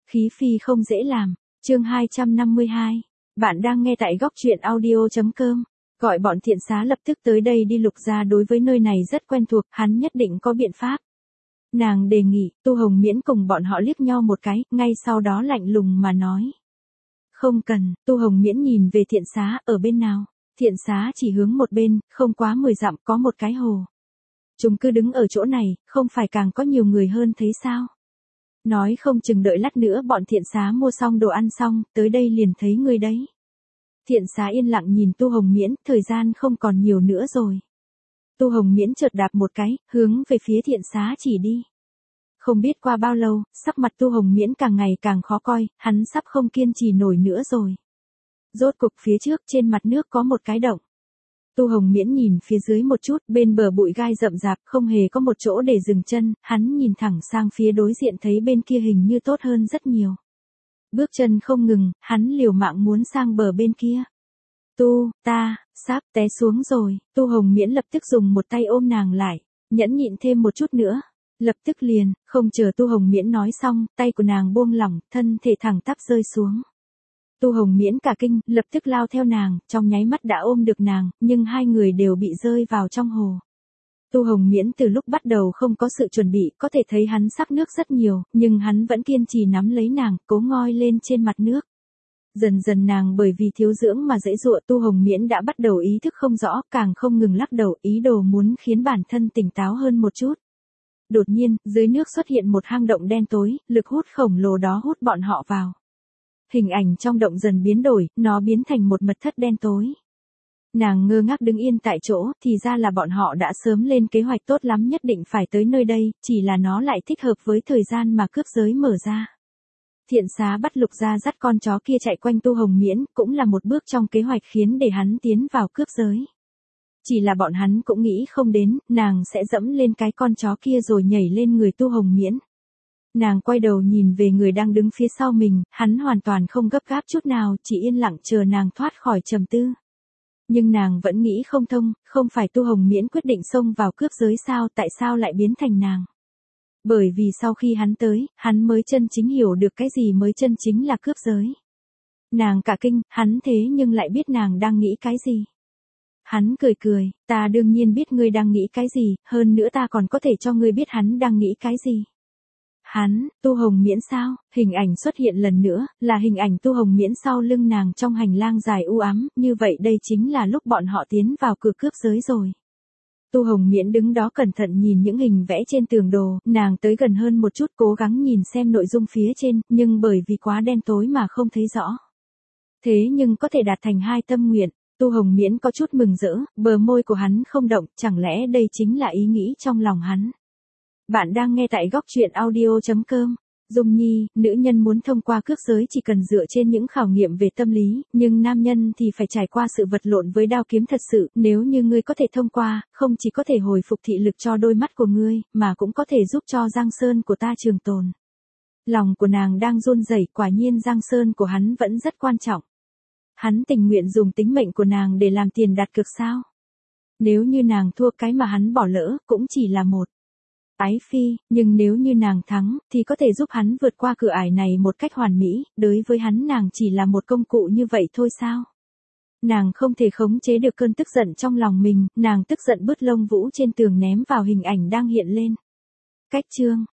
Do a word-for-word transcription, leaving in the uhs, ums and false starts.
Khí phi không dễ làm. Chương hai trăm năm mươi hai. Bạn đang nghe tại góc truyện audio chấm com. Gọi bọn thiện xá lập tức tới đây đi. Lục gia đối với nơi này rất quen thuộc, hắn nhất định có biện pháp. Nàng đề nghị. Tu Hồng Miễn cùng bọn họ liếc nhau một cái, ngay sau đó lạnh lùng mà nói. Không cần. Tu Hồng Miễn nhìn về thiện xá, ở bên nào? Thiện xá chỉ hướng một bên, không quá mười dặm có một cái hồ. Chúng cứ đứng ở chỗ này, không phải càng có nhiều người hơn thấy sao? Nói không chừng đợi lát nữa bọn thiện xá mua xong đồ ăn xong, tới đây liền thấy ngươi đấy. Thiện xá yên lặng nhìn Tu Hồng Miễn, thời gian không còn nhiều nữa rồi. Tu Hồng Miễn chợt đạp một cái, hướng về phía thiện xá chỉ đi. Không biết qua bao lâu, sắc mặt Tu Hồng Miễn càng ngày càng khó coi, hắn sắp không kiên trì nổi nữa rồi. Rốt cục phía trước trên mặt nước có một cái động. Tu Hồng Miễn nhìn phía dưới một chút, bên bờ bụi gai rậm rạp, không hề có một chỗ để dừng chân, hắn nhìn thẳng sang phía đối diện thấy bên kia hình như tốt hơn rất nhiều. Bước chân không ngừng, hắn liều mạng muốn sang bờ bên kia. Tu, ta, sắp té xuống rồi. Tu Hồng Miễn lập tức dùng một tay ôm nàng lại, nhẫn nhịn thêm một chút nữa. Lập tức liền, không chờ Tu Hồng Miễn nói xong, tay của nàng buông lỏng, thân thể thẳng tắp rơi xuống. Tu Hồng Miễn cả kinh, lập tức lao theo nàng, trong nháy mắt đã ôm được nàng, nhưng hai người đều bị rơi vào trong hồ. Tu Hồng Miễn từ lúc bắt đầu không có sự chuẩn bị, có thể thấy hắn sắc nước rất nhiều, nhưng hắn vẫn kiên trì nắm lấy nàng, cố ngoi lên trên mặt nước. Dần dần nàng bởi vì thiếu dưỡng mà dễ dụa. Tu Hồng Miễn đã bắt đầu ý thức không rõ, càng không ngừng lắc đầu, ý đồ muốn khiến bản thân tỉnh táo hơn một chút. Đột nhiên, dưới nước xuất hiện một hang động đen tối, lực hút khổng lồ đó hút bọn họ vào. Hình ảnh trong động dần biến đổi, nó biến thành một mật thất đen tối. Nàng ngơ ngác đứng yên tại chỗ, thì ra là bọn họ đã sớm lên kế hoạch tốt lắm, nhất định phải tới nơi đây, chỉ là nó lại thích hợp với thời gian mà cướp giới mở ra. Thiện xá bắt Lục gia dắt con chó kia chạy quanh Tu Hồng Miễn, cũng là một bước trong kế hoạch khiến để hắn tiến vào cướp giới. Chỉ là bọn hắn cũng nghĩ không đến, nàng sẽ dẫm lên cái con chó kia rồi nhảy lên người Tu Hồng Miễn. Nàng quay đầu nhìn về người đang đứng phía sau mình, hắn hoàn toàn không gấp gáp chút nào, chỉ yên lặng chờ nàng thoát khỏi trầm tư. Nhưng nàng vẫn nghĩ không thông, không phải Tu Hồng Miễn quyết định xông vào cướp giới sao, tại sao lại biến thành nàng? Bởi vì sau khi hắn tới, hắn mới chân chính hiểu được cái gì mới chân chính là cướp giới. Nàng cả kinh, hắn thế nhưng lại biết nàng đang nghĩ cái gì? Hắn cười cười, ta đương nhiên biết ngươi đang nghĩ cái gì, hơn nữa ta còn có thể cho ngươi biết hắn đang nghĩ cái gì. Hắn, Tu Hồng Miễn sao? Hình ảnh xuất hiện lần nữa, là hình ảnh Tu Hồng Miễn sau lưng nàng trong hành lang dài u ám, như vậy đây chính là lúc bọn họ tiến vào cửa cướp giới rồi. Tu Hồng Miễn đứng đó cẩn thận nhìn những hình vẽ trên tường đồ, nàng tới gần hơn một chút cố gắng nhìn xem nội dung phía trên, nhưng bởi vì quá đen tối mà không thấy rõ. Thế nhưng có thể đạt thành hai tâm nguyện. Tu Hồng Miễn có chút mừng rỡ, bờ môi của hắn không động, chẳng lẽ đây chính là ý nghĩ trong lòng hắn. Bạn đang nghe tại góc truyện audio chấm com. Dung Nhi, nữ nhân muốn thông qua cướp giới chỉ cần dựa trên những khảo nghiệm về tâm lý, nhưng nam nhân thì phải trải qua sự vật lộn với đao kiếm thật sự, nếu như ngươi có thể thông qua, không chỉ có thể hồi phục thị lực cho đôi mắt của ngươi, mà cũng có thể giúp cho Giang Sơn của ta trường tồn. Lòng của nàng đang run rẩy, quả nhiên Giang Sơn của hắn vẫn rất quan trọng. Hắn tình nguyện dùng tính mệnh của nàng để làm tiền đặt cược sao? Nếu như nàng thua, cái mà hắn bỏ lỡ, cũng chỉ là một ái phi, nhưng nếu như nàng thắng, thì có thể giúp hắn vượt qua cửa ải này một cách hoàn mỹ, đối với hắn nàng chỉ là một công cụ như vậy thôi sao? Nàng không thể khống chế được cơn tức giận trong lòng mình, nàng tức giận bứt lông vũ trên tường ném vào hình ảnh đang hiện lên. Cách chương,